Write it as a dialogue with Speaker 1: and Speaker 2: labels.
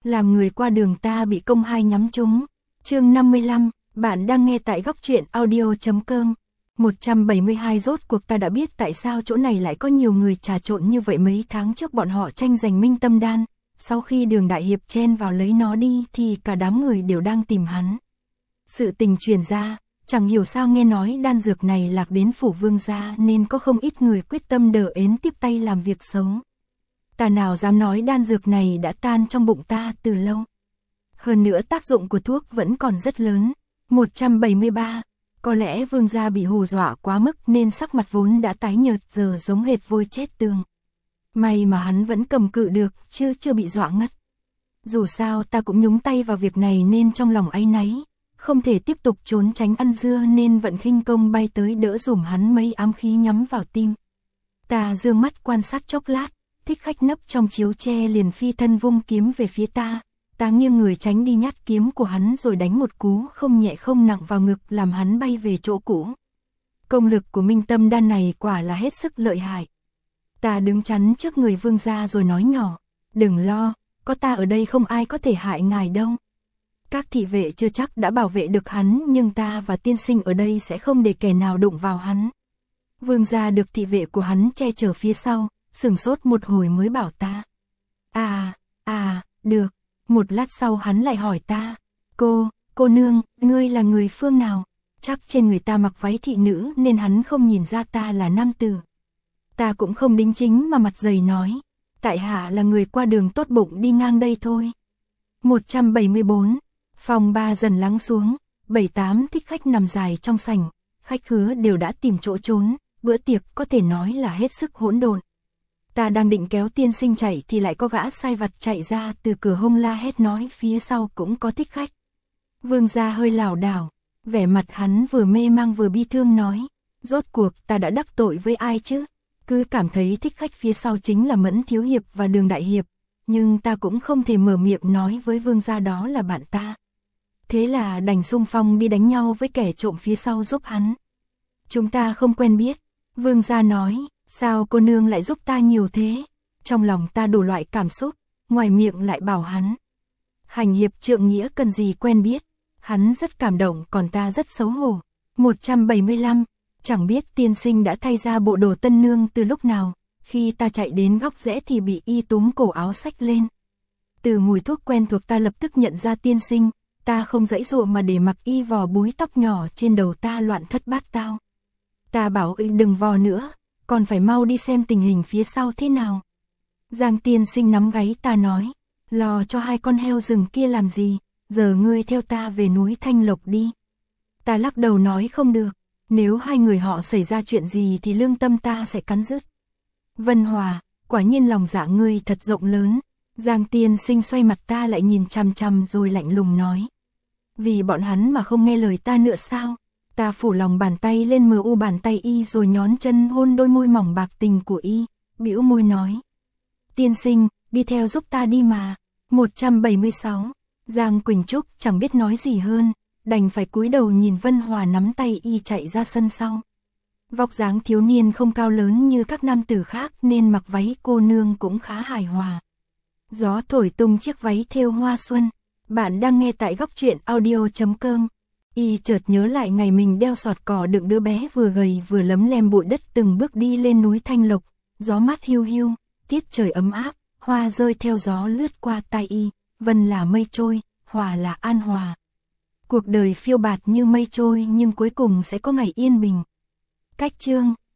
Speaker 1: làm người qua đường ta bị công hai nhắm trúng. Chương 55, bạn đang nghe tại góc truyện audio.com. 172 rốt cuộc ta đã biết tại sao chỗ này lại có nhiều người trà trộn như vậy. Mấy tháng trước bọn họ tranh giành minh tâm đan, sau khi Đường đại hiệp chen vào lấy nó đi thì cả đám người đều đang tìm hắn. Sự tình truyền ra, chẳng hiểu sao nghe nói đan dược này lạc đến phủ vương gia nên có không ít người quyết tâm đờ ến tiếp tay làm việc xấu. Ta nào dám nói đan dược này đã tan trong bụng ta từ lâu. Hơn nữa tác dụng của thuốc vẫn còn rất lớn. 173. Có lẽ vương gia bị hù dọa quá mức nên sắc mặt vốn đã tái nhợt giờ giống hệt vôi chết tường. May mà hắn vẫn cầm cự được chứ chưa bị dọa ngất. Dù sao ta cũng nhúng tay vào việc này nên trong lòng áy náy, không thể tiếp tục trốn tránh ăn dưa nên vận khinh công bay tới đỡ dùm hắn mấy ám khí nhắm vào tim. Ta dương mắt quan sát chốc lát, Thích Khách nấp trong chiếu tre liền phi thân vung kiếm về phía ta. Ta nghiêng người tránh đi nhát kiếm của hắn rồi đánh một cú không nhẹ không nặng vào ngực làm hắn bay về chỗ cũ. Công lực của minh tâm đan này quả là hết sức lợi hại. Ta đứng chắn trước người vương gia rồi nói nhỏ, đừng lo, có ta ở đây không ai có thể hại ngài đâu. Các thị vệ chưa chắc đã bảo vệ được hắn nhưng ta và tiên sinh ở đây sẽ không để kẻ nào đụng vào hắn. Vương gia được thị vệ của hắn che chở phía sau, sửng sốt một hồi mới bảo ta. Được. Một lát sau hắn lại hỏi ta, cô nương, ngươi là người phương nào? Chắc trên người ta mặc váy thị nữ nên hắn không nhìn ra ta là nam tử. Ta cũng không đính chính mà mặt dày nói, tại hạ là người qua đường tốt bụng đi ngang đây thôi. 174. Phòng ba dần lắng xuống, 7-8 thích khách nằm dài trong sảnh, khách khứa đều đã tìm chỗ trốn, bữa tiệc có thể nói là hết sức hỗn độn. Ta đang định kéo tiên sinh chạy thì lại có gã sai vặt chạy ra từ cửa hông la hét nói phía sau cũng có thích khách. Vương gia hơi lảo đảo, vẻ mặt hắn vừa mê mang vừa bi thương nói, rốt cuộc ta đã đắc tội với ai chứ? Cứ cảm thấy thích khách phía sau chính là Mẫn thiếu hiệp và Đường đại hiệp, nhưng ta cũng không thể mở miệng nói với vương gia đó là bạn ta. Thế là đành xung phong đi đánh nhau với kẻ trộm phía sau giúp hắn. Chúng ta không quen biết. Vương gia nói, sao cô nương lại giúp ta nhiều thế? Trong lòng ta đủ loại cảm xúc, ngoài miệng lại bảo hắn. Hành hiệp trượng nghĩa cần gì quen biết. Hắn rất cảm động còn ta rất xấu hổ. 175. Chẳng biết tiên sinh đã thay ra bộ đồ tân nương từ lúc nào. Khi ta chạy đến góc rẽ thì bị y túm cổ áo xách lên. Từ mùi thuốc quen thuộc ta lập tức nhận ra tiên sinh. Ta không giãy giụa mà để mặc y vò búi tóc nhỏ trên đầu ta loạn thất bát tao. Ta bảo y đừng vò nữa, còn phải mau đi xem tình hình phía sau thế nào. Giang tiên sinh nắm gáy ta nói, lo cho hai con heo rừng kia làm gì, giờ ngươi theo ta về núi Thanh Lộc đi. Ta lắc đầu nói không được, nếu hai người họ xảy ra chuyện gì thì lương tâm ta sẽ cắn rứt. Vân Hòa, quả nhiên lòng dạ ngươi thật rộng lớn. Giang tiên sinh xoay mặt ta lại nhìn chằm chằm rồi lạnh lùng nói. Vì bọn hắn mà không nghe lời ta nữa sao? Ta phủ lòng bàn tay lên mờ u bàn tay y rồi nhón chân hôn đôi môi mỏng bạc tình của y, bĩu môi nói. Tiên sinh, đi theo giúp ta đi mà. 176. Giang Quỳnh Trúc chẳng biết nói gì hơn, đành phải cúi đầu nhìn Vân Hòa nắm tay y chạy ra sân sau. Vóc dáng thiếu niên không cao lớn như các nam tử khác nên mặc váy cô nương cũng khá hài hòa. Gió thổi tung chiếc váy thêu hoa xuân. Bạn đang nghe tại góc truyện audio.com. Y chợt nhớ lại ngày mình đeo sọt cỏ đựng đứa bé vừa gầy vừa lấm lem bụi đất từng bước đi lên núi Thanh Lộc. Gió mát hiu hiu, tiết trời ấm áp, hoa rơi theo gió lướt qua tai y. Vân là mây trôi, Hòa là an hòa. Cuộc đời phiêu bạt như mây trôi nhưng cuối cùng sẽ có ngày yên bình. Cách chương